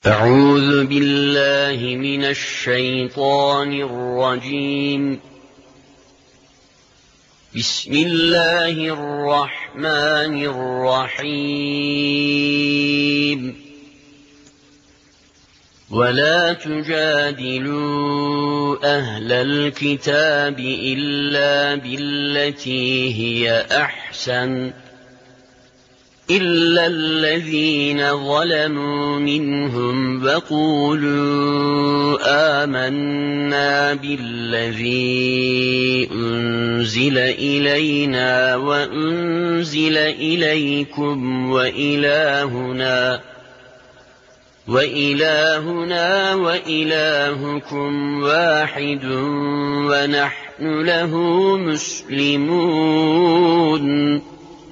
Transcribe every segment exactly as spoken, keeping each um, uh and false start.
أعوذ بالله من الشيطان الرجيم. بسم الله الرحمن الرحيم. ولا تجادلوا أهل الكتاب إلا بالتي هي أحسن إلا الذين ظلموا منهم وقولوا آمنا بالذي أنزل إلينا وأنزل إليكم وإلهنا وإلهنا وإلهكم واحد ونحن له مسلمون.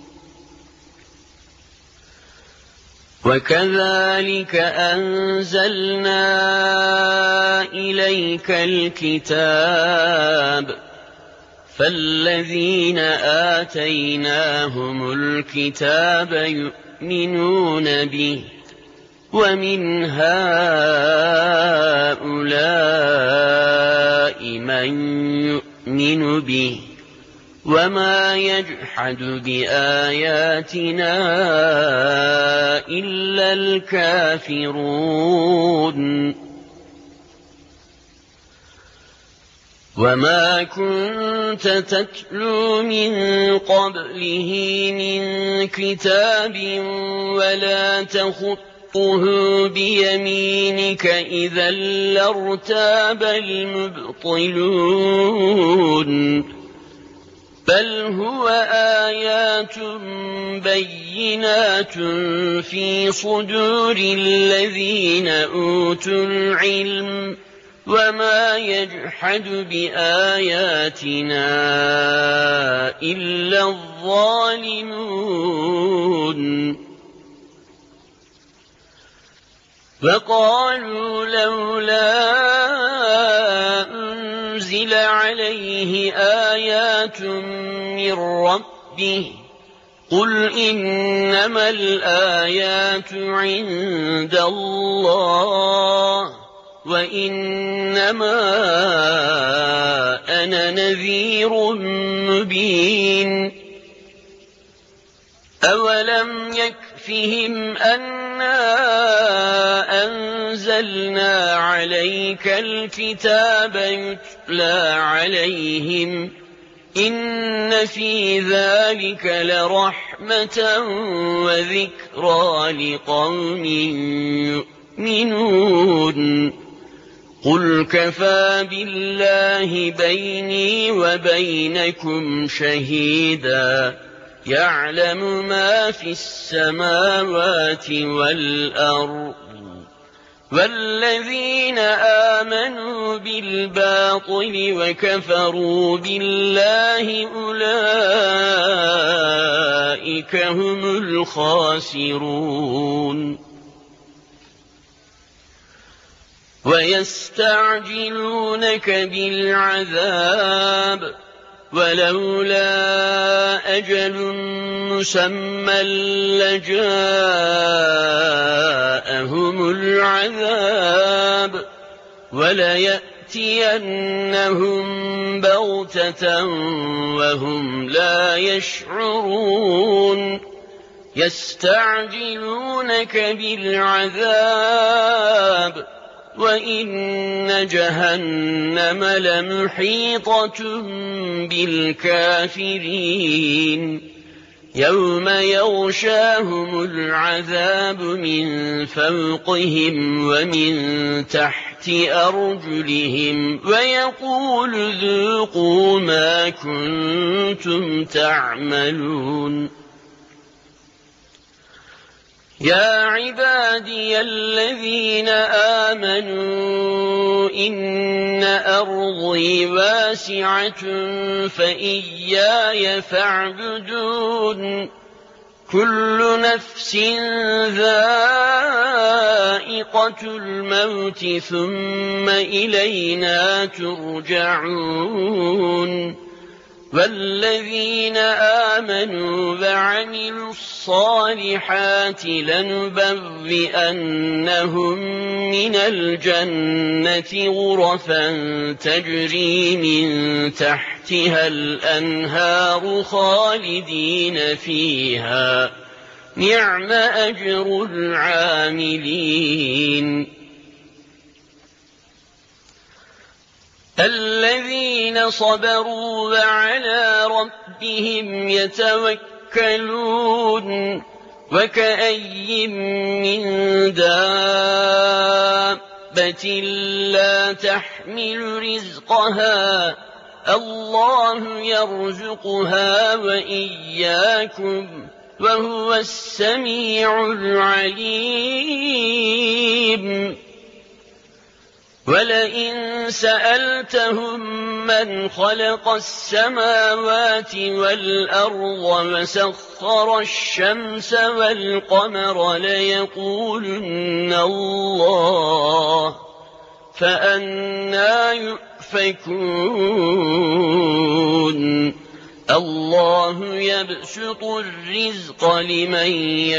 وكذلك أنزلنا إليك الكتاب فالذين آتيناهم الكتاب يؤمنون به ومن هؤلاء من يؤمن به وما يجحد بآياتنا إلا الكافرون. وما كنت تتلو من قبله من كتاب ولا تخطه بيمينك إذا لارتاب المبطلون. بل هو آيات بينات في صدور الذين أوتوا العلم وما يجحد بآياتنا إلا الظالمون. وقالوا لولا أنزل عليه آيات من ربه قل إنما الآيات عند الله وإنما أنا نذير مبين. أولم يكفهم أنا أنزلنا عليك الكتاب يتلى عليهم إن في ذلك لرحمة وذكرى لقوم يؤمنون. قل كفى بالله بيني وبينكم شهيدا يعلم ما في السماوات والأرض والذين آمنوا بالباطل وكفروا بالله أولئك هم الخاسرون. ويستعجلونك بالعذاب ولولا أجل مسمى لجاءهم العذاب وليأتينهم بغتة وهم لا يشعرون. يستعجلونك بالعذاب وإن جهنم لمحيطة بالكافرين. يوم يغشاهم العذاب من فوقهم ومن تحت أرجلهم ويقول ذوقوا ما كنتم تعملون. يا عبادي الذين آمنوا إن أرضي واسعة فإياي فاعبدون. كل نفس ذائقة الموت ثم إلينا ترجعون. والذين آمنوا وعملوا الصالحات لنبوئنهم من الجنة غرفا تجري من تحتها الأنهار خالدين فيها نعم أجر العاملين الذين صبروا وعلى ربهم يتوكلون وكأي من دابة لا تحمل رزقها الله يرزقها وإياكم وهو السميع العليم ولئن سألتهم من خلق السماوات والأرض وسخر الشمس والقمر ليقولن الله فأنى يؤفكون الله يبسط الرزق لمن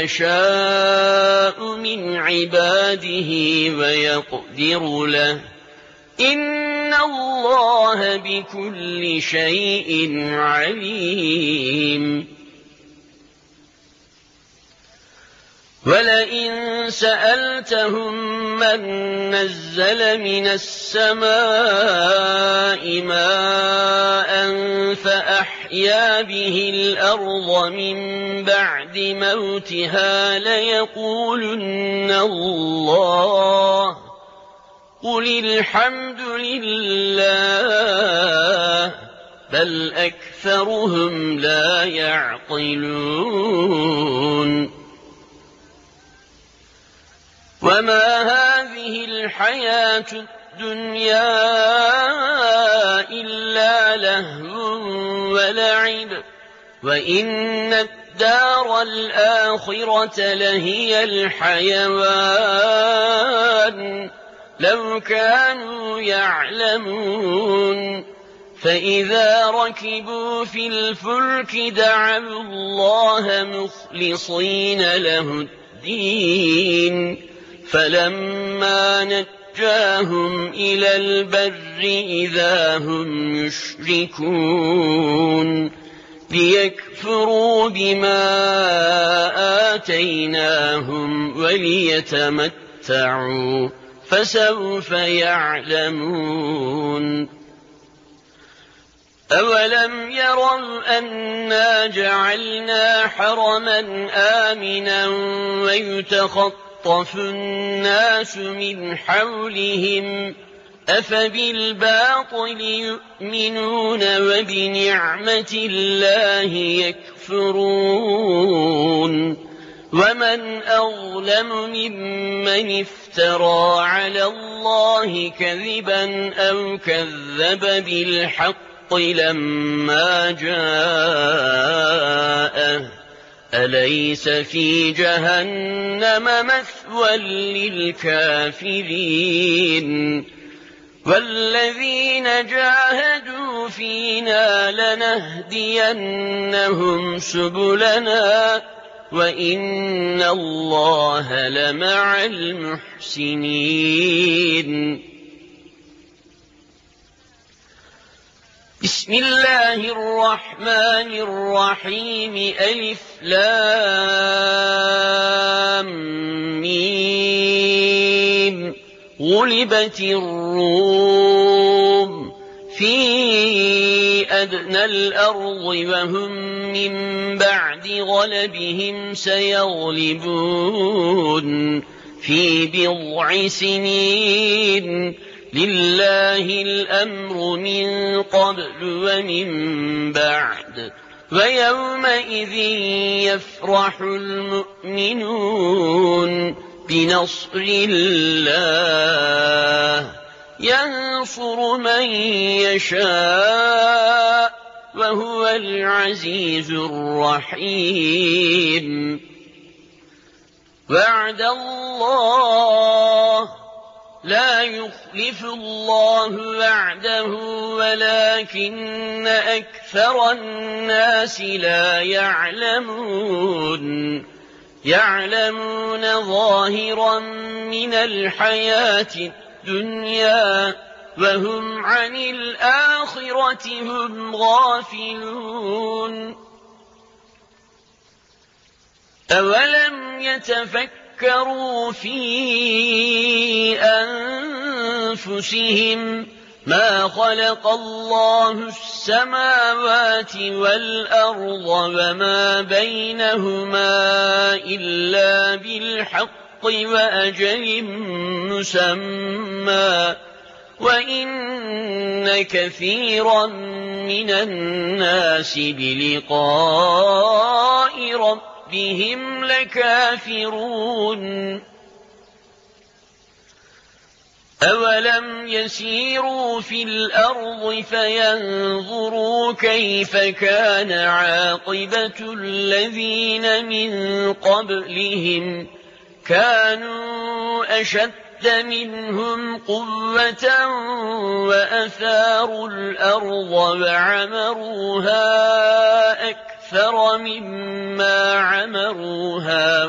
يشاء من عباده ويقدر له إن الله بكل شيء عليم ولئن سألتهم من نزل من السماء ماء فأحيا به الأرض من بعد موتها ليقولن الله قل الحمد لله بل أكثرهم لا يعقلون وما هذه الحياة الدنيا إلا لهو ولعب وإن الدار الآخرة لهي الحيوان لو كانوا يعلمون فإذا ركبوا في الفلك دعوا الله مخلصين له الدين فلما نجاهم إلى البر إذا هم يشركون ليكفروا بما آتيناهم وليتمتعوا فسوف يعلمون أولم يروا أنا جعلنا حرما آمنا ويتخطى يخطف الناس من حولهم أفبالباطل يؤمنون وبنعمة الله يكفرون ومن أظلم ممن افترى على الله كذبا أو كذب بالحق لما جاءه أليس في جهنم مثوى للكافرين والذين جاهدوا فينا لنهدينهم سبلنا وإن الله لمع المحسنين بسم الله الرحمن الرحيم ألف لام ميم غلبت الروم في أدنى الأرض وهم من بعد غلبهم سيغلبون في بضع سنين لله الأمر من قبل ومن بعد ويومئذ يفرح المؤمنون بنصر الله ينصر من يشاء وهو العزيز الرحيم وعد الله لا يخلف الله وعده ولكن أكثر الناس لا يعلمون يعلمون ظاهرا من الحياة الدنيا وهم عن الآخرة هم غافلون أولم يتفكروا في أنفسهم ما خلق الله السماوات والأرض وما بينهما إلا بالحق وأجل مسمى وإن كثيرا من الناس بلقاء ربهم لكافرون أولم يسيروا في الأرض فينظروا كيف كان عاقبة الذين من قبلهم كانوا أشد منهم قوة وأثاروا الأرض وعمروها أكثر مما عمروها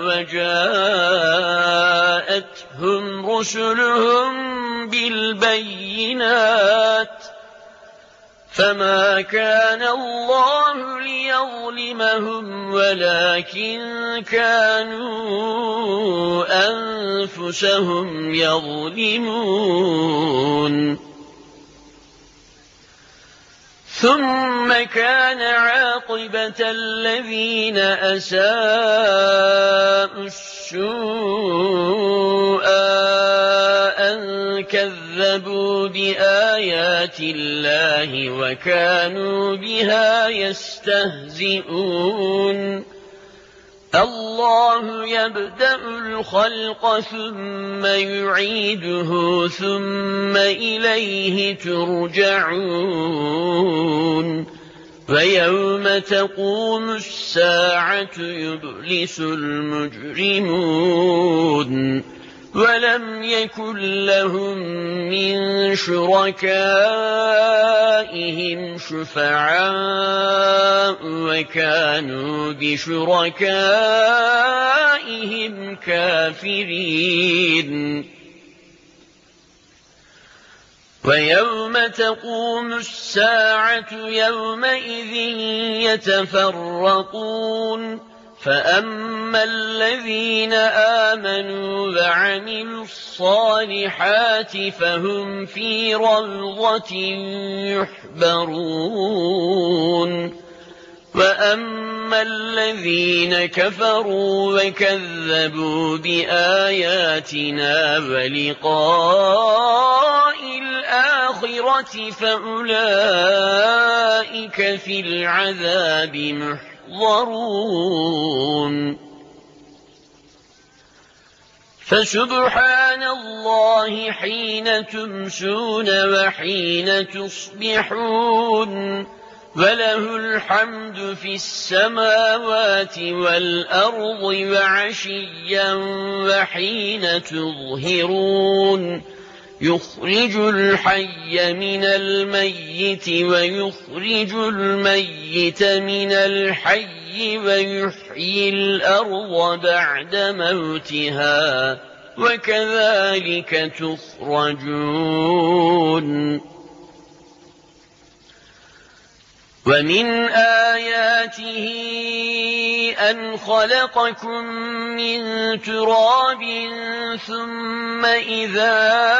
وجاءتهم رسلهم بالبينات فما كان الله ليظلمهم ولكن كانوا أنفسهم يظلمون ثم كان عاقبة الذين أساءوا السوء أن كذبوا بآيات الله وكانوا بها يستهزئون الله يبدأ الخلق ثم يعيده ثم إليه ترجعون ويوم تقوم الساعة يبلس المجرمون ولم يكن لهم من شركائهم شفعاء وكانوا بشركائهم كافرين ويوم تقوم الساعة يومئذ يتفرقون فأما الذين آمنوا وعملوا الصالحات فهم في روضة يحبرون وأما الذين كفروا وكذبوا بآياتنا ولقاء الآخرة فأولئك في العذاب محضرون ضرون فسبحان الله حين تمسون وحين تصبحون وله الحمد في السماوات والأرض وعشيا وحين تظهرون يخرج الحي من الميت ويخرج الميت من الحي ويحيي الأرض بعد موتها وكذلك تخرجون ومن آياته أن خلقكم من تراب ثم إذا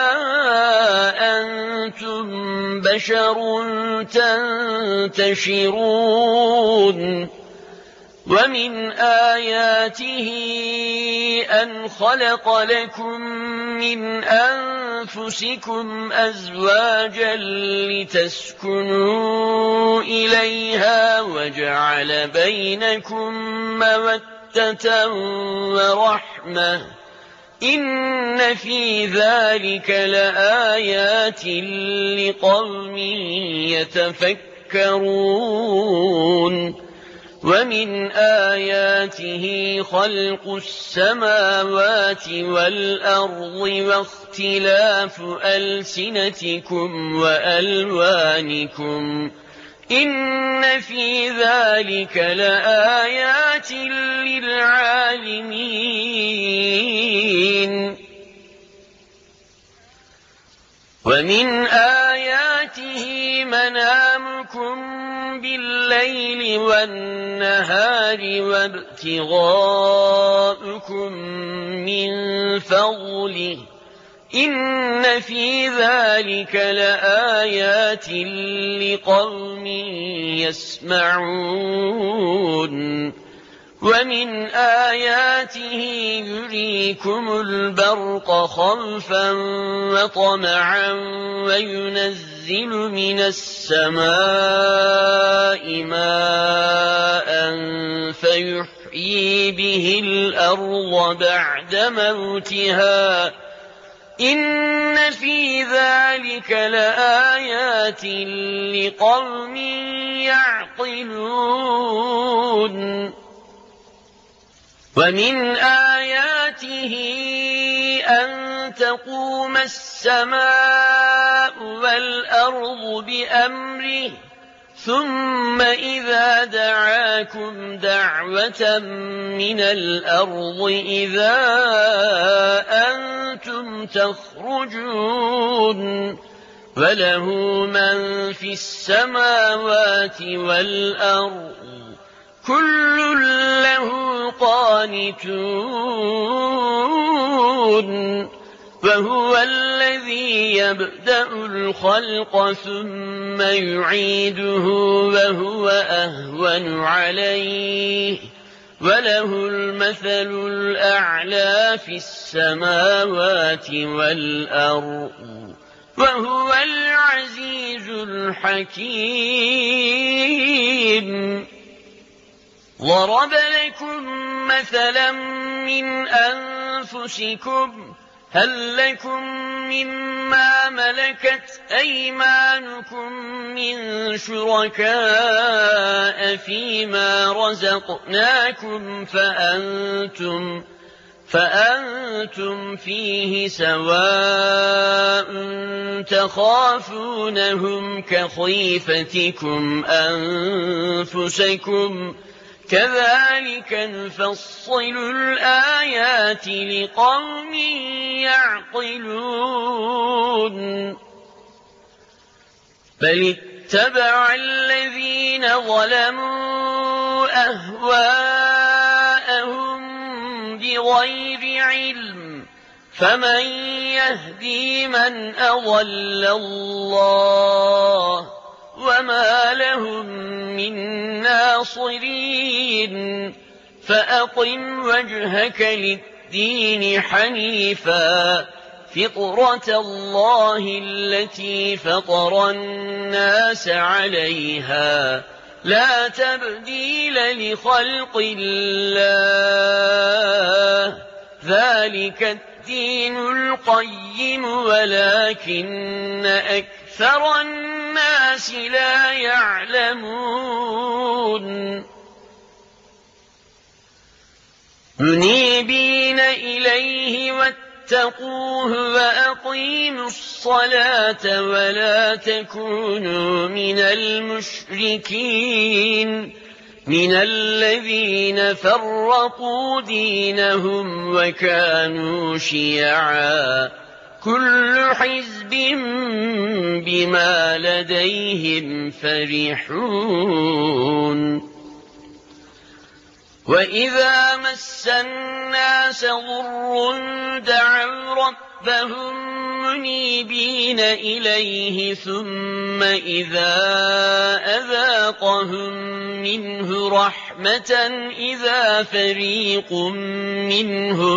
أنتم بشر تنتشرون ومن آياته أن خلق لكم من أنفسكم أزواجا لتسكنوا إليها وجعل بينكم مودة ورحمة إن في ذلك لآيات لقوم يتفكرون ومن آياته خلق السماوات والأرض واختلاف ألسنتكم وألوانكم إن في ذلك لآيات للعالمين ومن آياته منامكم بالليل والنهار وابتغاؤكم من فضله إن في ذلك لآيات لقوم يسمعون ومن آياته يريكم البرق خوفا وطمعا وينزل من السماء ماء فيحيي به الأرض بعد موتها إن في ذلك لآيات لقوم يعقلون ومن آياته أن تقوم السماء والأرض بأمره ثم إذا دعاكم دعوة من الأرض إذا أنتم تخرجون وله من في السماوات والأرض كل له قانتون وهو الذي يبدأ الخلق ثم يعيده وهو أهون عليه وله المثل الأعلى في السماوات والأرض وهو العزيز الحكيم ضرب لكم مثلا من أنفسكم هل لكم مما ملكت أيمانكم من شركاء فيما رزقناكم فأنتم فأنتم فيه سواء تخافونهم كخيفتكم أنفسكم كذلك نفصل الآيات لقوم يعقلون بل اتبع الذين ظلموا أهواءهم بغير علم فمن يهدي من أضل الله وما لهم من ناصرين فأقم وجهك للدين حنيفا فطرة الله التي فطر الناس عليها لا تبديل لخلق الله ذلك الدين القيم ولكن أكثر الناس لا يعلمون منيبين إليه واتقوه وأقيموا الصلاة ولا تكونوا من المشركين من الذين فرقوا دينهم وكانوا شيعا كل حزب بما لديهم فرحون وإذا مس الناس ضر دعوا ربهم منيبين إليه ثم إذا أذاقهم منه رحمة إذا فريق منهم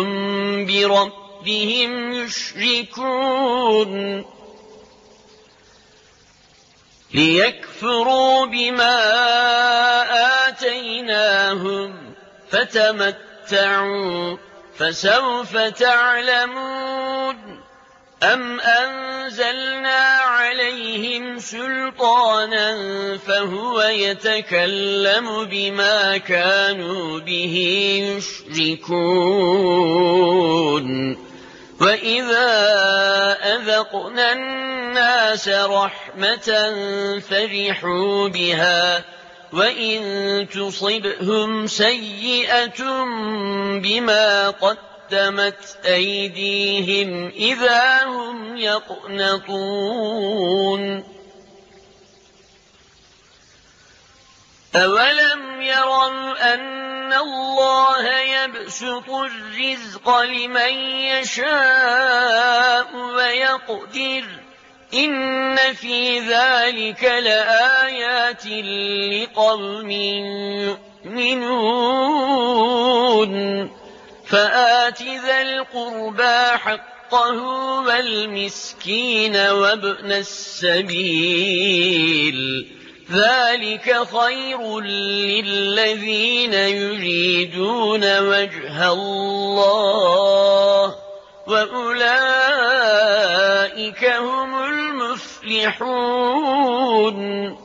بربهم يشركون ليكفروا بما آتيناهم فتمتعوا فسوف تعلمون أم أنزلنا عليهم عليهم سلطانا فهو يتكلم بما كانوا به يشركون وإذا أذقنا الناس رحمة فرحوا بها وإن تصبهم سيئة بما قدمت أيديهم إذا هم يقنطون أولم يروا أن الله يبسط الرزق لمن يشاء ويقدر إن في ذلك لآيات لقوم يؤمنون فآت ذا القربى حقه والمسكين وابن السبيل ذلك خير للذين يريدون وجه الله وأولئك هم المفلحون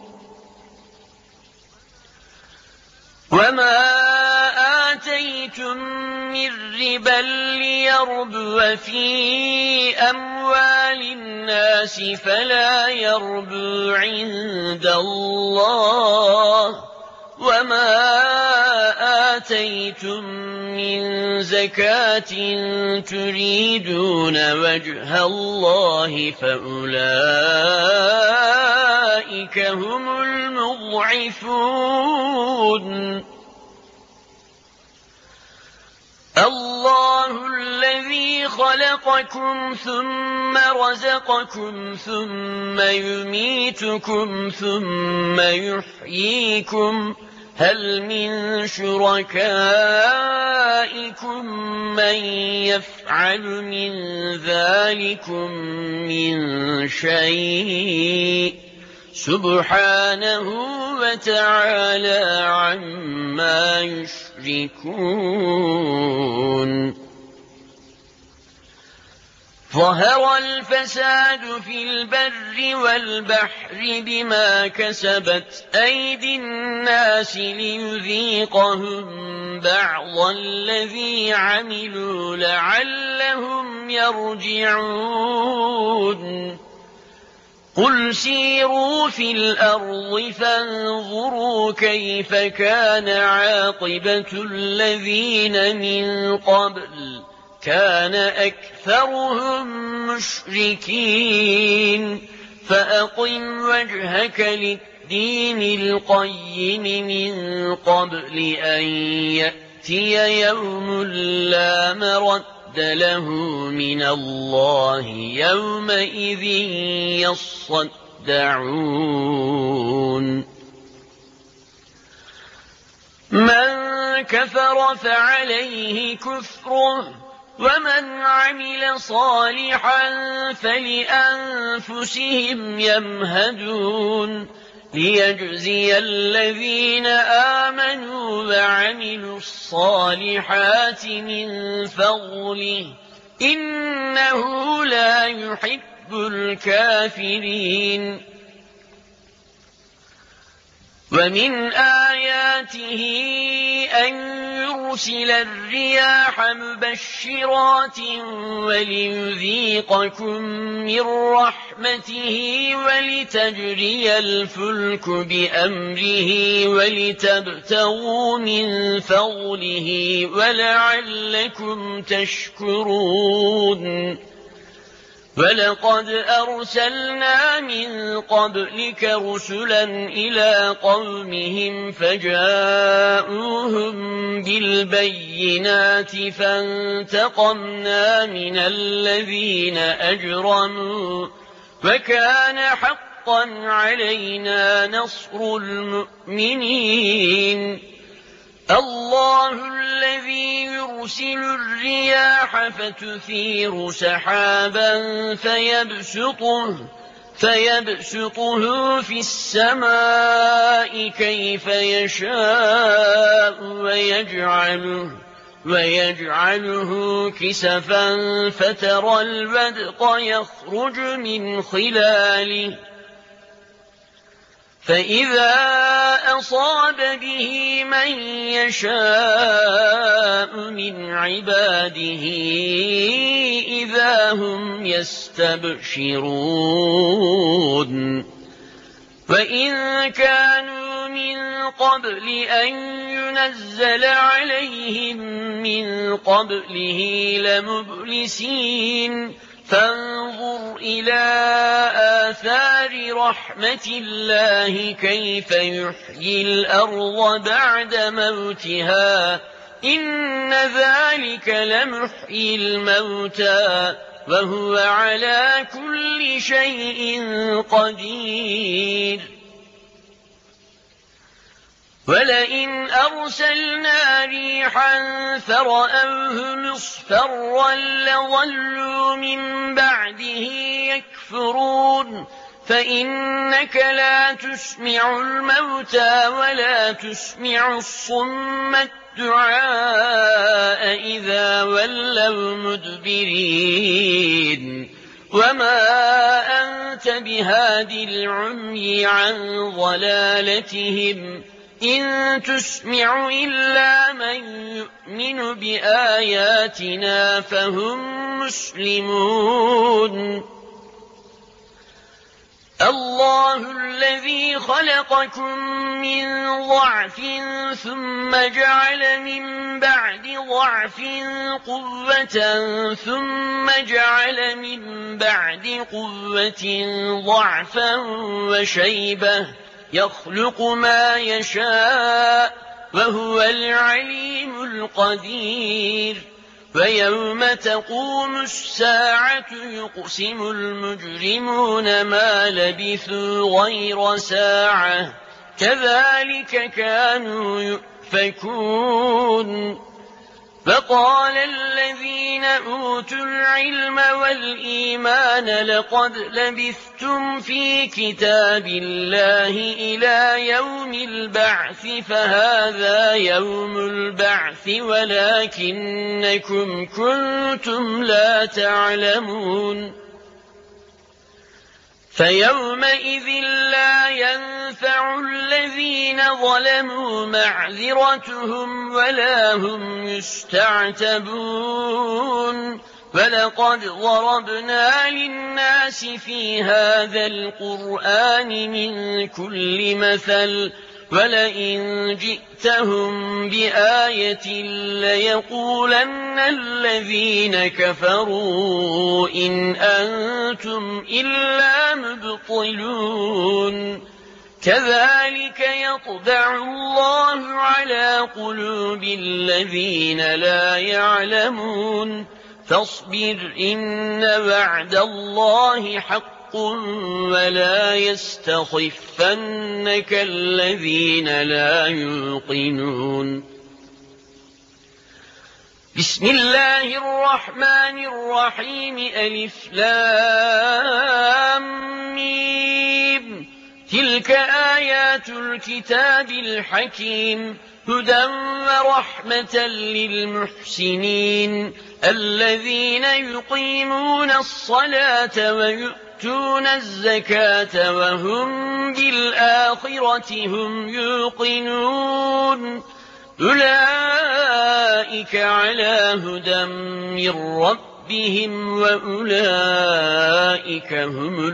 وما آتيتم من ربا ليربو في أموال الناس فلا يربو عند الله وما آتيتم من زكاة تريدون وجه الله فأولئك هم المضعفون الله الذي خلقكم ثم رزقكم ثم يميتكم ثم يحييكم هل من شركائكم من يفعل من ذلكم من شيء سبحانه وتعالى عما يشركون ظهر الفساد في البر والبحر بما كسبت أيدي الناس ليذيقهم بعض الذي عملوا لعلهم يرجعون قل سيروا في الأرض فانظروا كيف كان عاقبة الذين من قبل كان أكثرهم مشركين فأقم وجهك للدين القيم من قبل أن يأتي يوم لا مرد له من الله يومئذ يصدعون من كفر فعليه كفره ومن عمل صالحا فلأنفسهم يمهدون ليجزي الذين آمنوا وعملوا الصالحات من فضله إنه لا يحب الكافرين ومن آياته أن يرسل الرياح مبشرات وليذيقكم من رحمته ولتجري الفلك بأمره ولتبتغوا من فضله ولعلكم تشكرون ولقد أرسلنا من قبلك رسلا إلى قومهم فجاءوهم بالبينات فانتقمنا من الذين أجرموا وكان حقا علينا نصر المؤمنين الله الذي يرسل الرياح فتثير سحابا فيبسطه, فيبسطه في السماء كيف يشاء ويجعله, ويجعله كسفا فترى الودق يخرج من خلاله فإذا أصاب به من يشاء من عباده إذا هم يستبشرون وإن كانوا من قبل أن ينزل عليهم من قبله لمبلسين فانظر إلى آثار رحمة الله كيف يحيي الأرض بعد موتها إن ذلك لمحيي الموتى وهو على كل شيء قدير ولئن أرسلنا ريحا فرأوه مصفرا لظلوا من بعده يكفرون فإنك لا تسمع الموتى ولا تسمع الصم الدعاء إذا ولوا مدبرين وما أنت بهادي العمي عن ضلالتهم إن تسمع إلا من يؤمن بآياتنا فهم مسلمون الله الذي خلقكم من ضعف ثم جعل من بعد ضعف قوة ثم جعل من بعد قوة ضعفا وشيبة يخلق ما يشاء وهو العليم القدير ويوم تقوم الساعة يقسم المجرمون ما لبثوا غير ساعة كذلك كانوا يؤفكون فقال الذين أوتوا العلم والإيمان لقد لبثتم في كتاب الله إلى يوم البعث فهذا يوم البعث ولكنكم كنتم لا تعلمون فيومئذ لا ينفع الذين ظلموا معذرتهم ولا هم يستعتبون ولقد ضربنا للناس في هذا القرآن من كل مثل ولئن جئتهم بآية ليقولن الذين كفروا إن أنتم إلا مبطلون كذلك يطبع الله على قلوب الذين لا يعلمون فاصبر إن وعد الله حق ولا يستخفنك الذين لا يوقنون بسم الله الرحمن الرحيم ألف لام ميم تلك آيات الكتاب الحكيم هدى ورحمة للمحسنين الذين يقيمون الصلاة ويؤتون الزكاة وهم بالآخرة هم يوقنون أولئك على هدى من ربهم وأولئك هم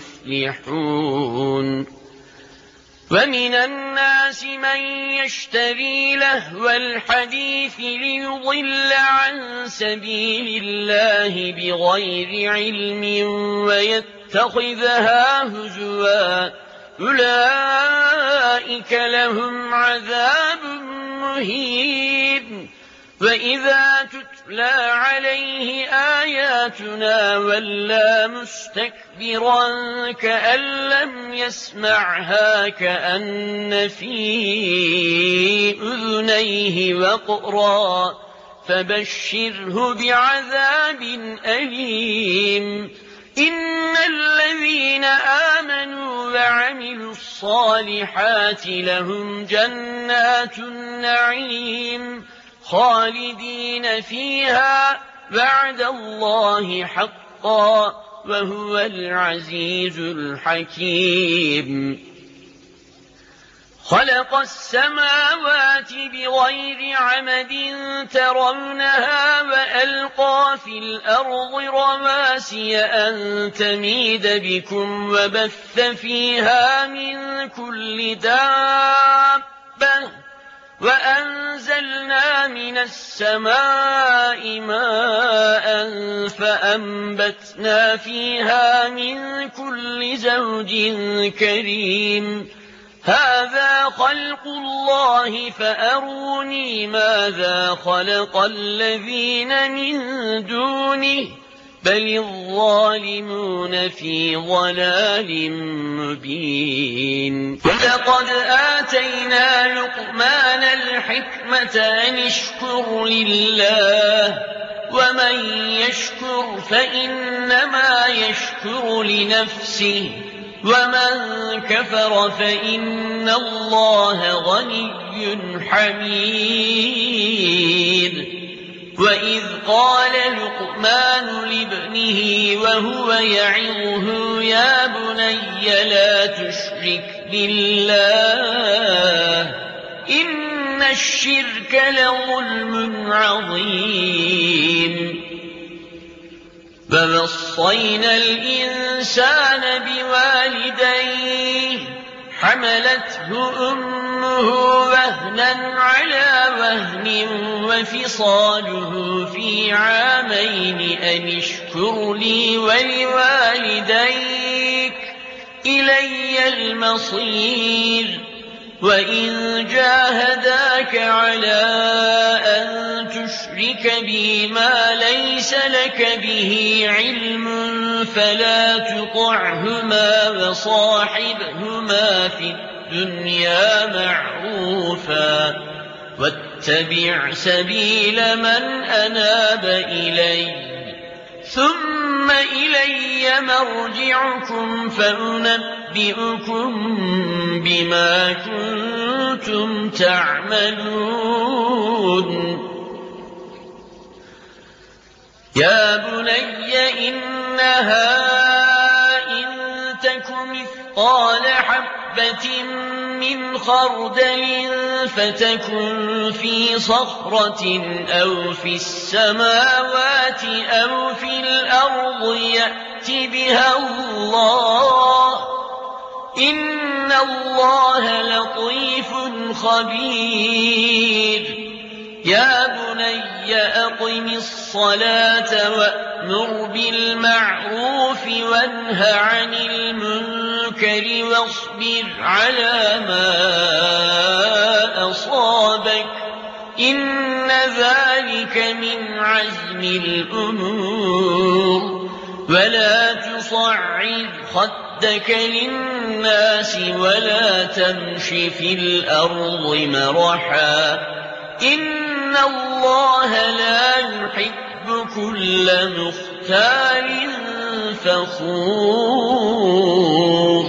المفلحون ومن الناس من يشتري لهو الحديث ليضل عن سبيل الله بغير علم ويتخذها هزوا أولئك لهم عذاب مهين وإذا تتلى عليه آياتنا ولى مستكبرا كأن لم يسمعها كأن في أذنيه وقرا فبشره بعذاب أليم إن الذين آمنوا وعملوا الصالحات لهم جنات النعيم خالدين فيها وعد الله حقا وهو العزيز الحكيم خلق السماوات بغير عمد ترونها وألقى في الأرض رواسي أن تميد بكم وبث فيها من كل دابة وأنزلنا من السماء ماء فأنبتنا فيها من كل زوج كريم هذا خلق الله فأروني ماذا خلق الذين من دونه بل الظالمون في ضلال مبين ولقد آتينا لقمان الحكمة أن اشكر لله ومن يشكر فإنما يشكر لنفسه ومن كفر فإن الله غني حميد وإذ قال لقمان لابنه وهو يعظه يا بني لا تشرك بالله إن الشرك لظلم عظيم فوصينا الإنسان بوالديه حملته أمه وهنا على وهن وفصاله في عامين أن اشكر لي ولوالديك إلي المصير وإن جاهداك على أن تشرك بي ما ليس لك به علم فلا تطعهما وصاحبهما في الدنيا معروفا واتبع سبيل من أناب إلي ثم إلي مرجعكم فأنبئكم بما كنتم تعملون يا بني إنها إن تك مثقال حبة من خردل فتكن في صخرة أو في السماوات أو في الأرض يأت بها الله إن الله لطيف خبير يا بني أقم الصلاة وأمر بالمعروف وانه عن المنكر واصبر على ما أصابك إن ذلك من عزم الأمور ولا تصعد خدك للناس ولا تمش في الأرض مرحا إن الله لا يحب كل مختال فخور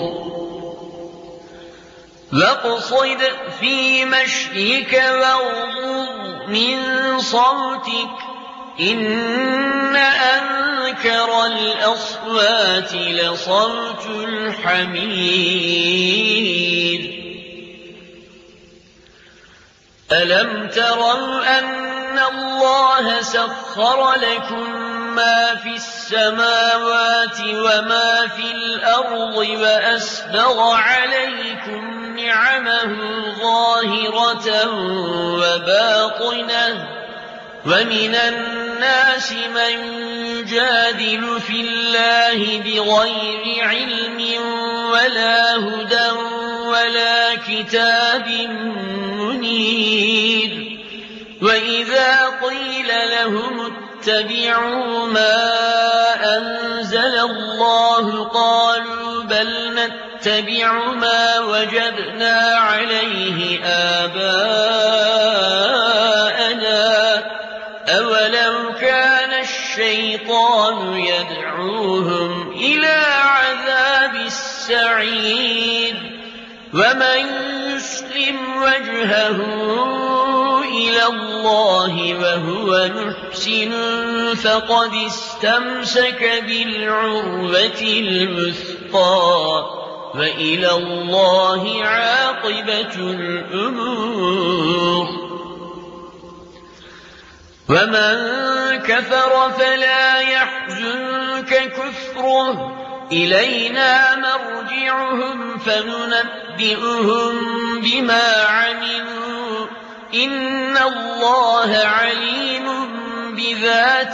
واقصد في مشيك واغضض من صوتك إن أنكر الأصوات لصوت الحمير ألم تروا أن الله سخر لكم ما في السماوات وما في الأرض وأسبغ عليكم نعمه ظاهرة وباطنة ومن الناس من يجادل في الله بغير علم ولا هدى ولا كتاب منير وإذا قيل لهم اتبعوا ما أنزل الله قالوا بل نتبع ما وجدنا عليه آباءنا أولو كان الشيطان يدعوهم إلى عذاب السعير ومن يسلم وجهه إلى الله وهو محسن فقد استمسك بالعروة الوثقى وإلى الله عاقبة الأمور ومن كفر فلا يحزنك كفره إلينا مرجعهم فننبئهم بما عملوا إن الله عليم بذات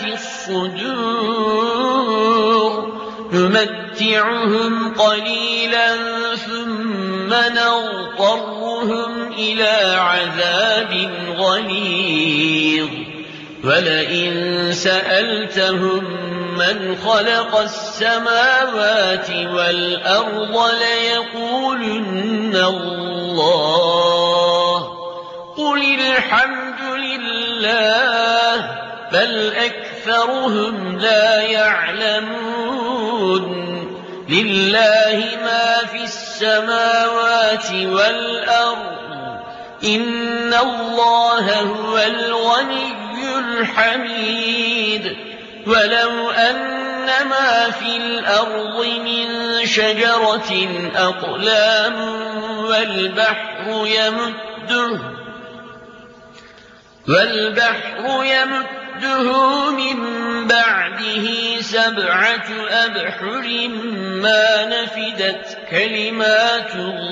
الصدور نمتعهم قليلا ثم نضطرهم إلى عذاب غليظ ولئن سألتهم من خلق السماوات والأرض ليقولن الله قل الحمد لله بل أكثرهم لا يعلمون لله ما في السماوات والأرض إن الله هو الغني الحميد ولو أن ما في الأرض من شجرة أقلام والبحر يمده والبحر يمده من بعده سبعة أبحر ما نفدت كلمات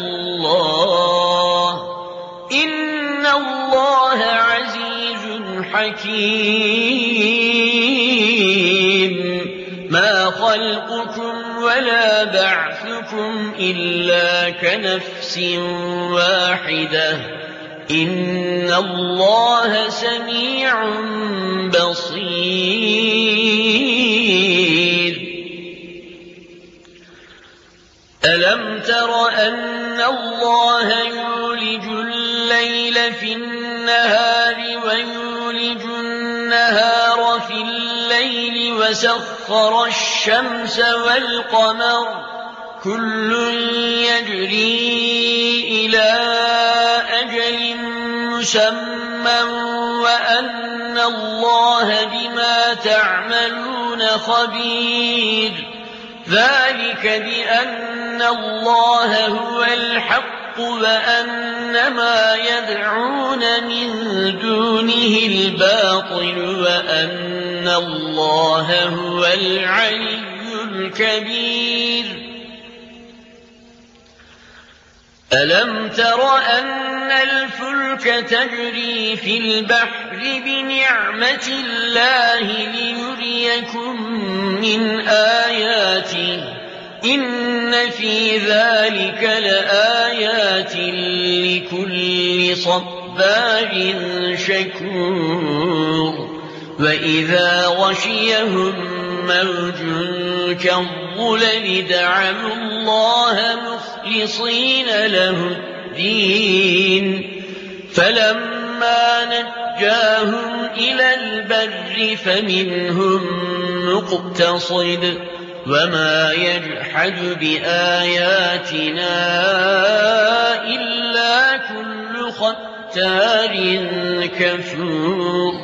الله إن الله عزيز حكيم ما خلقكم ولا بعثكم إلا كنفس واحدة إن الله سميع بصير ألم تر أن الله يولج الليل في النهار ويولج النهار في الليل وسخر الشمس والقمر كل يجري إلى أجل مسمى وأن الله بما تعملون خبير ذلك بأن الله هو الحق وأن ما يدعون من دونه الباطل وأن الله هو العلي الكبير ألم تر أن الفلك تجري في البحر بنعمة الله ليريكم من آياته إن في ذلك لآيات لكل صبار شكور وإذا غشيهم موج كالظلل دعوا الله مخلصين له الدين فلما نجاهم إلى البر فمنهم مقتصد وما يجحد بآياتنا إلا كل ختار كفور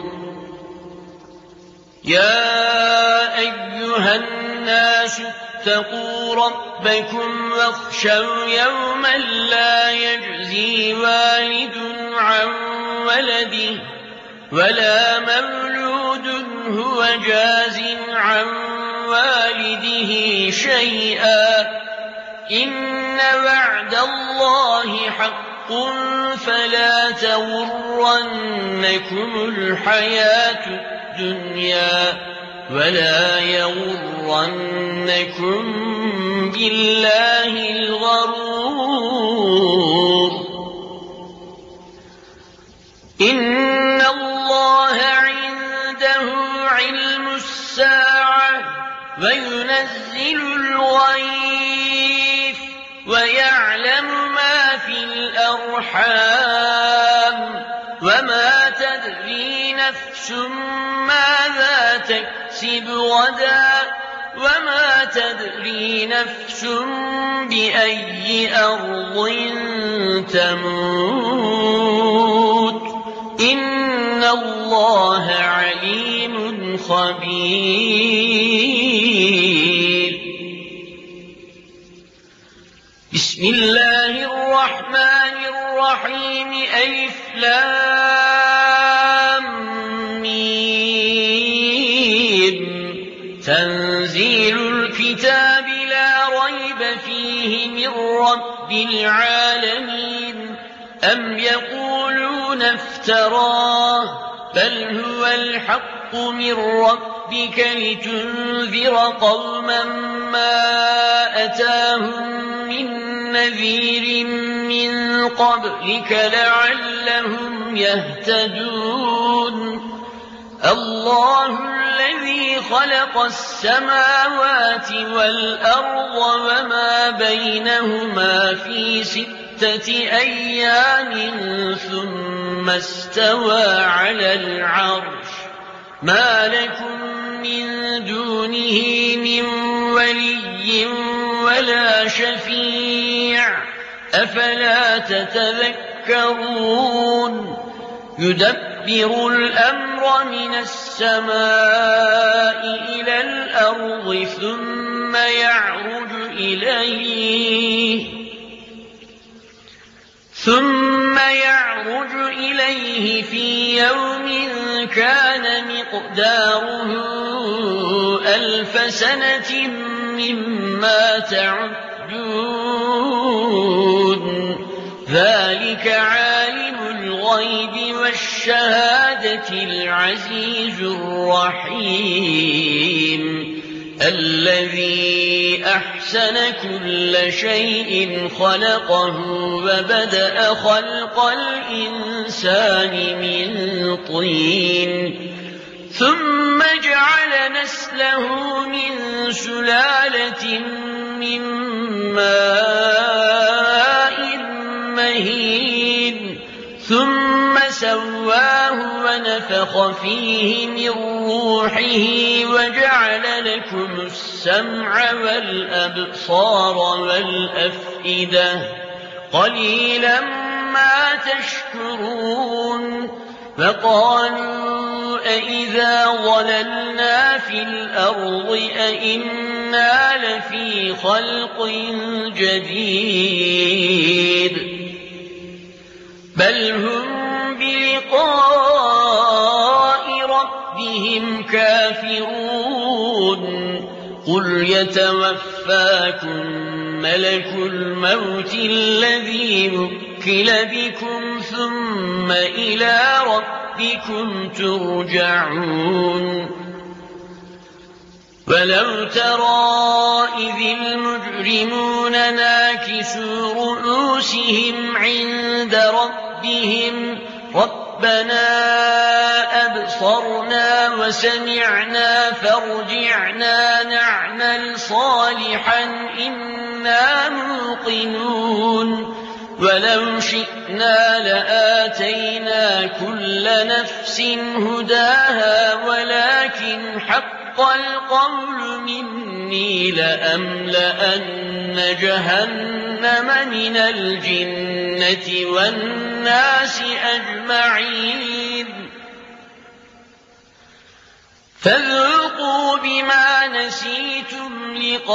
يا أيها الناس اتقوا ربكم واخشوا يوما لا يجزي والد عن ولده ولا مولود هو جاز عن والده شيئا إن وعد الله حق فلا تغرنكم الحياة الدنيا ولا يغرنكم بالله الغرور إن الله عنده علم الساعة وينزل الغيث ويعلم ما في الأرحام وما تدري نفس ماذا تكسب غدا وما تدري نفس بأي أرض تموت إن الله عليم خبير بسم الله الرحمن الرحيم ألف لام ميم تنزيل الكتاب لا ريب فيه من رب العالمين أم يقولون افتراه بل هو الحق من ربك لتنذر قوما ما أتاهم من نذير من قبلك لعلهم يهتدون الله الذي خلق السماوات والأرض وما بينهما في ستة أيام ثم استوى على العرش ما لكم من دونه من ولي ولا شفيع أفلا تتذكرون يدبر الأمر من السماء إلى الأرض ثم يعرج إليه ثم يعرج إليه في يوم كان مقداره ألف سنة مما تعدون ذلك عالم الغيب والشهادة العزيز الرحيم الذي أحسن كل شيء خلقه وبدأ خلق الإنسان من طين ثم جعل نسله من سلالة من ماء مهين ثم سواه ونفخ فيه من روحه وجعل لكم السمع والأبصار والأفئدة قليلا ما تشكرون فقالوا أإذا ضللنا في الأرض أإنا لفي خلق جديد بل هم بلقاء ربهم كافرون قل يتوفاكم ملك الموت الذي وكل بكم ثم إلى ربكم ترجعون ولو ترى إذ المجرمون ناكسوا رؤوسهم عند ربهم ربنا أبصرنا وسمعنا فارجعنا نعمل صالحا إنا موقنون ولو شئنا لآتينا كل نفس هداها ولكن حق القول مني لأملأن جهنم من الجنة والناس أجمعين فذوقوا بما نسيتم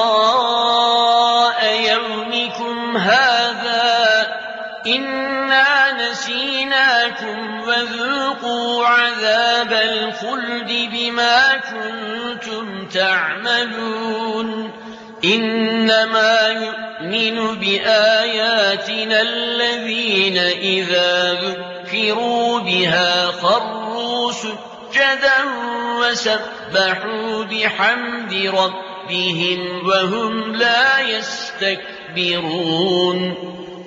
لقاء يومكم هذا إنا نسيناكم وذوقوا عذاب الخلد بما كنتم تعملون إنما يؤمن بآياتنا الذين إذا ذكروا بها خروا سجدا وسبحوا بحمد ربهم وهم لا يستكبرون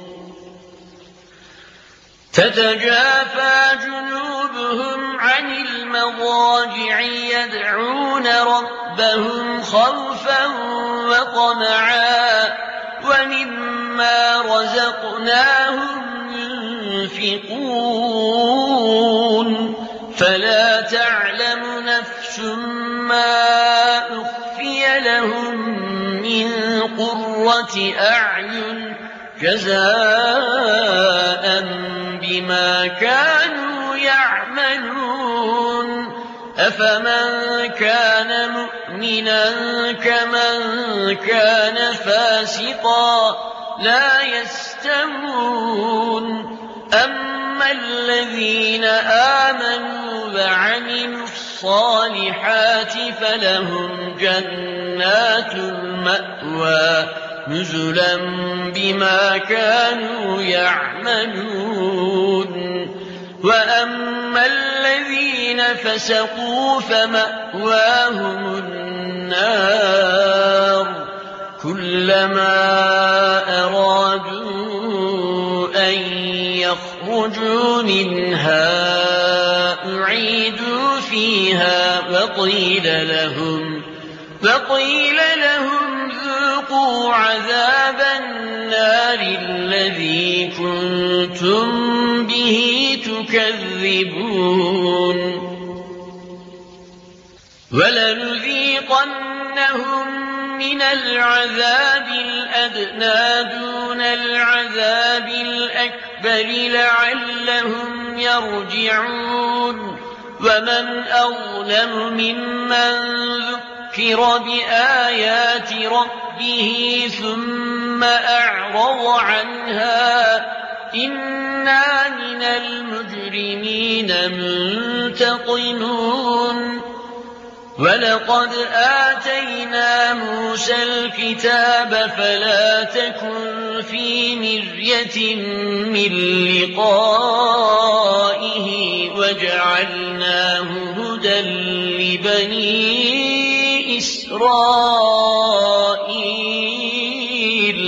تتجافى جنوبهم عن المضاجع يدعون ربهم خوفا وطمعا ومما رزقناهم ينفقون فلا تعلم نفس ما أخفي لهم من قرة أعين جزاء بما كانوا يعملون أفمن كان مؤمنا كمن كان فاسقا لا يستوون أما الذين آمنوا وعملوا الصالحات فلهم جنات المأوى نزلا بما كانوا يعملون وأما الذين فسقوا فمأواهم النار كلما أرادوا أن يخرجوا منها أعيدوا فيها وقيل لهم وقيل لهم ذوقوا عذاب النار الذي كنتم به تكذبون ولنذيقنهم من العذاب الأدنى دون العذاب الأكبر لعلهم يرجعون ومن أظلم ممن ذكر بآيات ربه ثم أعرض عنها إنا من المجرمين منتقمون ولقد آتينا موسى الكتاب فلا تكن في مرية من لقائه وجعلناه هدى لبني إسرائيل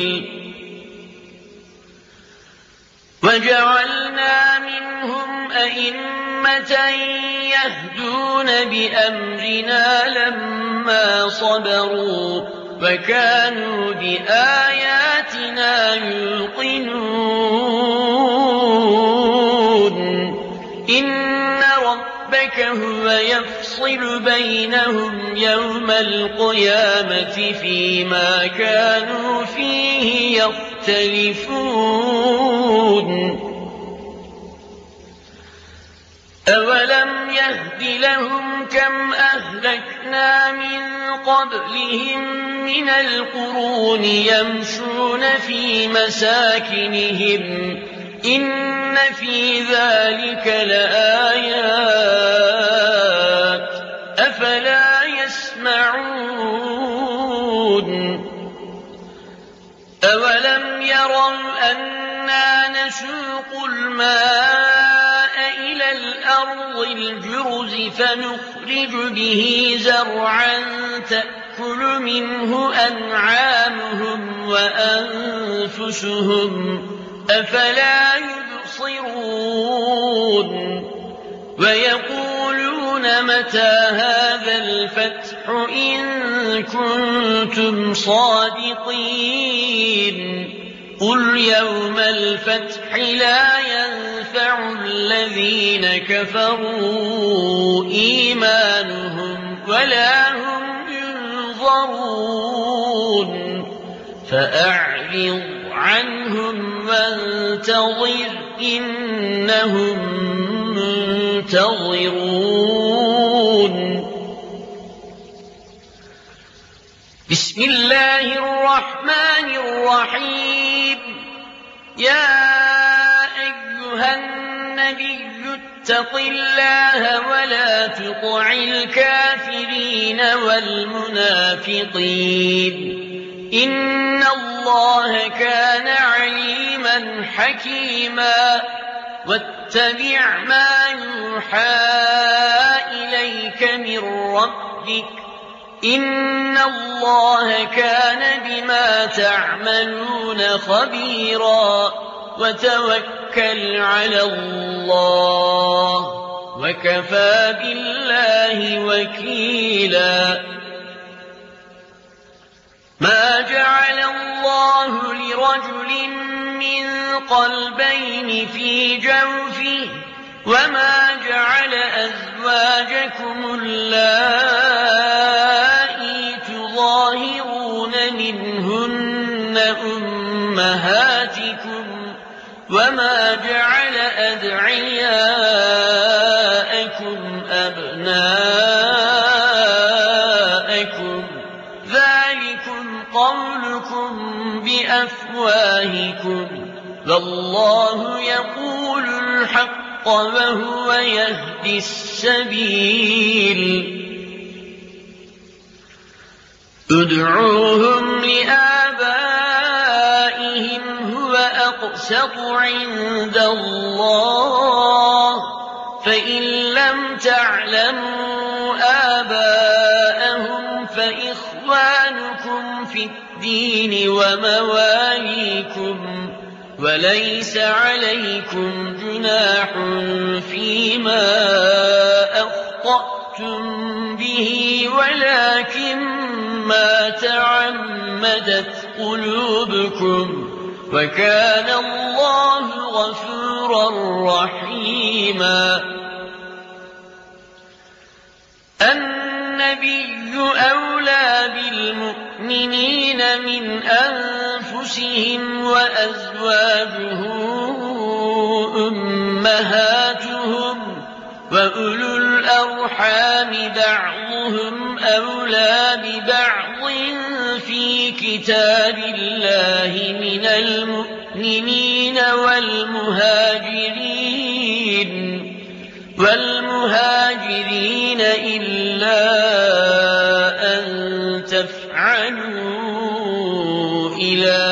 وجعلنا منهم أئمة يهدون بأمرنا لما صبروا وكانوا بآياتنا يوقنون إن ربك هو يفصل بينهم يوم القيامة فيما كانوا فيه يختلفون أولم يهد لهم كم أهلكنا من قبلهم من القرون يمشون في مساكنهم إن في ذلك لآيات أفلا يسمعون أولم يروا أنا نسوق الماء إلى الأرض الجرز فنخرج به زرعا تأكل منه أنعامهم وأنفسهم أفلا يبصرون ويقولون متى هذا الفتح إن كنتم صادقين قل يوم الفتح لا ينفع الذين كفروا إيمانهم ولا هم ينظرون فأعرض عنهم وانتظر إنهم منتظرون بسم الله الرحمن الرحيم يا أيها النبي اتق الله ولا تطع الكافرين والمنافقين إن الله كان عليما حكيما واتبع ما يوحى إليك من ربك إن الله كان بما تعملون خبيرا وتوكل على الله وكفى بالله وكيلا ما جعل الله لرجل من قلبين في جوفه وما جعل أزواجكم اللائي تظاهرون منهن أمهاتكم وما جعل أدعياءكم أبناءكم ذلكم قولكم إخوانكم بأفواهكم والله يقول الحق وهو يهدي السبيل ادعوهم لآبائهم هو أقسط عند الله فإن لم تعلموا آباءهم فإخوانكم في الدين ومواليكم وليس عليكم جناح فيما أخطأتم به ولكن ما تعمدت قلوبكم وكان الله غفورا رحيما. النبي أولى بالمؤمنين من أنفسهم وأزواجه أمهاتهم وأولو الأرحام بعضهم أولى ببعض في كتاب الله من المؤمنين والمهاجرين والمهاجرين إلا أن تفعلوا إلى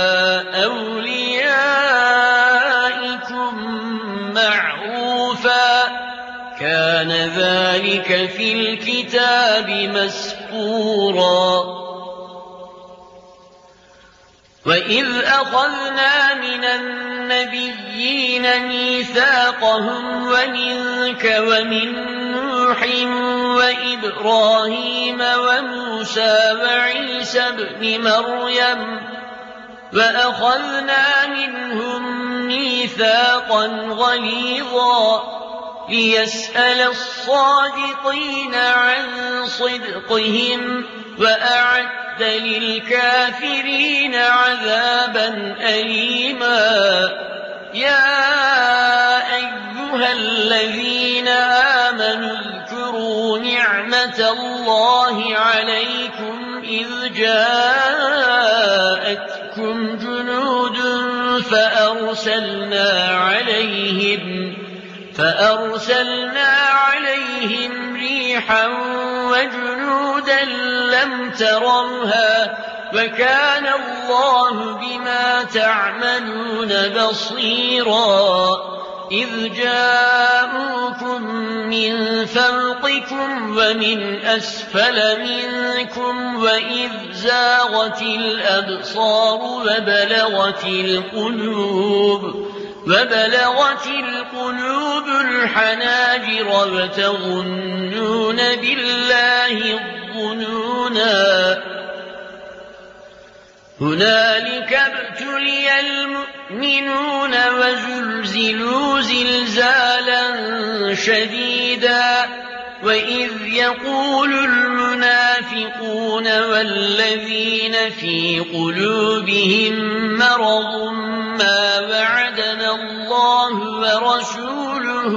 أوليائكم معروفا كان ذلك في الكتاب مسطورا. وإذ أخذنا من النبيين ميثاقهم ومنك ومن نوح وإبراهيم وموسى وعيسى ابن مريم وأخذنا منهم ميثاقا غليظا ليسأل الصادقين عن صدقهم وأعد للكافرين عذابا أليما. يا أيها الذين آمنوا اذكروا نعمة الله عليكم إذ جاءتكم جنود فأرسلنا عليهم فأرسلنا عليهم ريحا وجنودا لم تروها وكان الله بما تعملون بصيرا. إذ جاءوكم من فوقكم ومن أسفل منكم وإذ زاغت الأبصار وبلغت القلوب وبلغت القلوب الحناجر وتظنون بالله الظنونا. هنالك ابتلي المؤمنون وزلزلوا زلزالا شديدا. وإذ يقول المنافقون والذين في قلوبهم مرض ما وعدنا الله ورسوله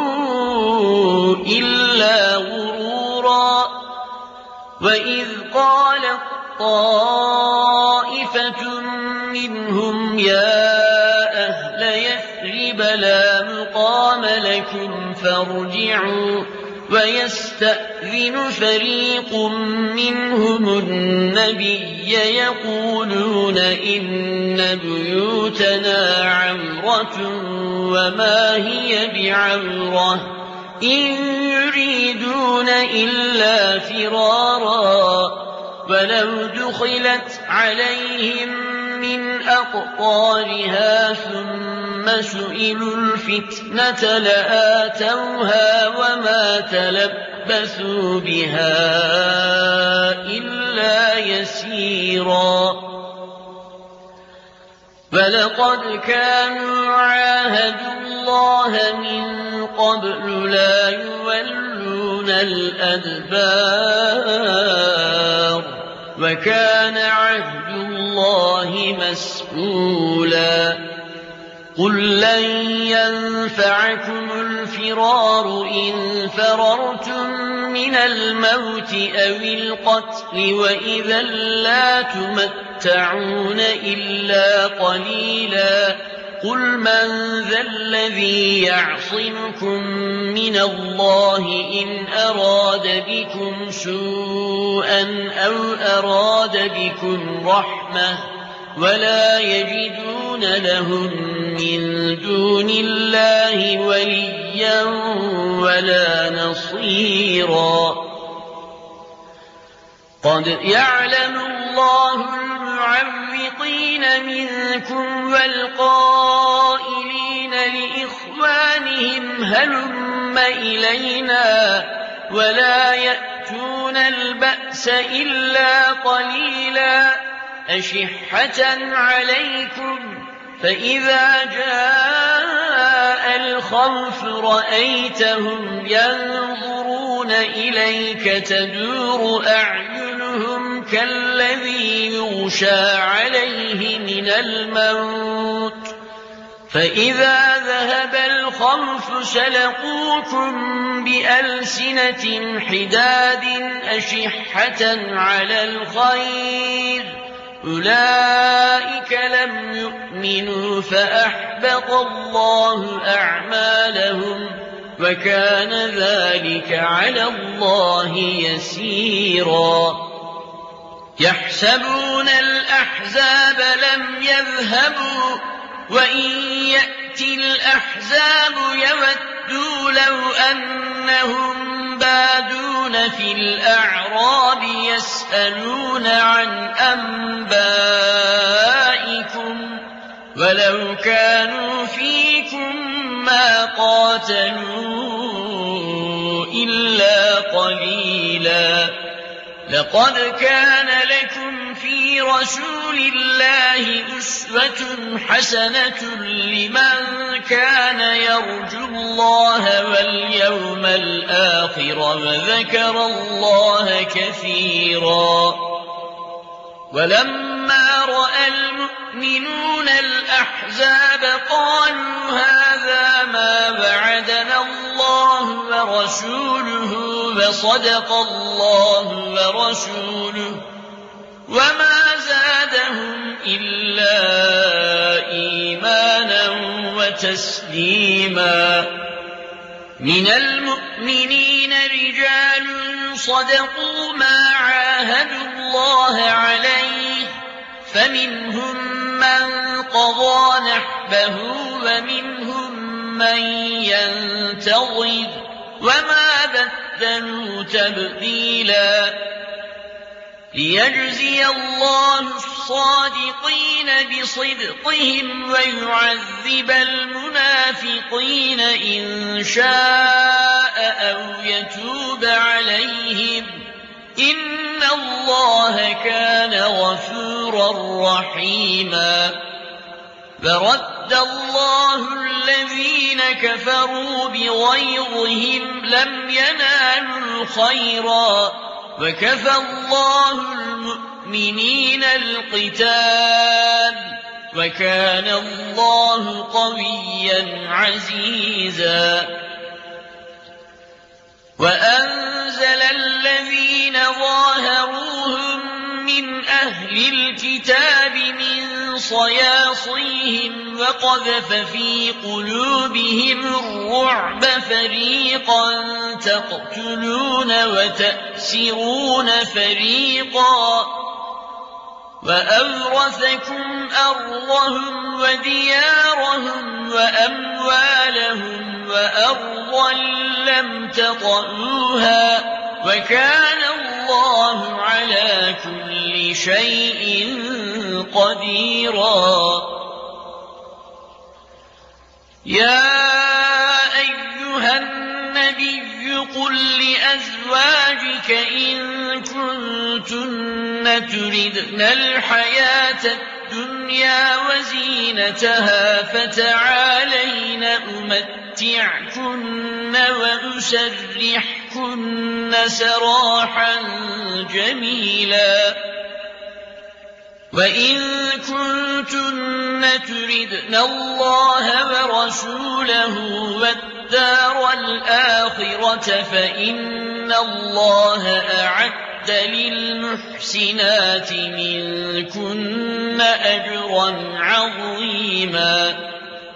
إلا غرورا. وإذ قالت طائفة منهم يا أهل يثرب لا مقام لكم فارجعوا ويستأذن فريق منهم النبي يقولون إن بيوتنا عورة وما هي بعورة إن يريدون إلا فرارا. ولو دخلت عليهم من أقطارها ثم سئلوا الفتنة لآتوها وما تلبثوا بها إلا يسيرا. ولقد كانوا عاهدوا الله من قبل لا يولون الأدبار وكان عهد الله مسئولا. قل لن ينفعكم الفرار إن فررتم من الموت أو القتل وإذا لا تمتعون تتمتعون إلا قليلا قل من ذا الذي يعصمكم من الله إن أراد بكم سوءا أو أراد بكم رحمة ولا يجدون لهم من دون الله وليا ولا نصيرا قد يعلم الله المعوقين منكم والقائلين لإخوانهم هلم إلينا ولا يأتون البأس إلا قليلا أشحة عليكم فإذا جاء الخوف رأيتهم ينظرون إليك تدور أعينهم كالذي يغشى عليه من الموت فإذا ذهب الخوف سلقوكم بألسنة حداد أشحة على الخير أولئك لم يؤمنوا فأحبط الله أعمالهم وكان ذلك على الله يسيرا يحسبون الأحزاب لم يذهبوا وإن يأتي الأحزاب يودوا لو أنهم بادون في الأعراب يسألون عن أنبائكم ولو كانوا فيكم ما قاتلوا إلا قليلا لقد كان لكم في رسول الله أسوة حسنة لمن كان يرجو الله واليوم الآخر وذكر الله كثيرا ولما رأى المؤمنون الأحزاب قالوا هذا ما وعدنا الله ورسوله وصدق الله ورسوله وما زادهم إلا إيمانا وتسليما من المؤمنين رجال صدقوا ما عاهدوا الله عليه فمنهم من قضى نحبه ومنهم من ينتظر وما بدلوا تبديلا ليجزي الله الصادقين بصدقهم ويعذب المنافقين إن شاء أو يتوب عليهم إن الله كان غفورا رحيما فرد الله الذين كفروا بغيظهم لم ينالوا خيرا وكفى الله المؤمنين القتال وكان الله قويا عزيزا وأنزل الذين ظاهروهم من أهل الكتاب من صياصيهم وقذف في قلوبهم الرعب فريقا تقتلون وتأسرون فريقا وأورثكم أرضهم وديارهم وأموالهم وأرضا لم تطئوها وكان الله على كل شيء قديرا يا أيها النبي قل لأزواجك إن كنتن تردن الحياة الدنيا وزينتها فتعالين أمتعكن وأسرحكن سراحا جميلا وإن كنتن تردن الله ورسوله والدار الآخرة فإن الله أعد أعتدت للمحسنات منكن أجرا عظيما.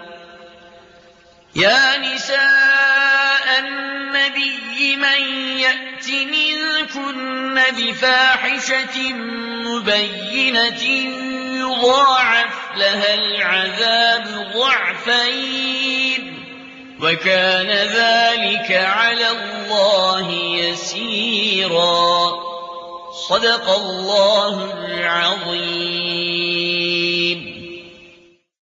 يا نساء النبي من يأت منكن بفاحشة مبينة يضاعف لها العذاب ضعفين وكان ذلك على الله يسيرا. صدق الله العظيم.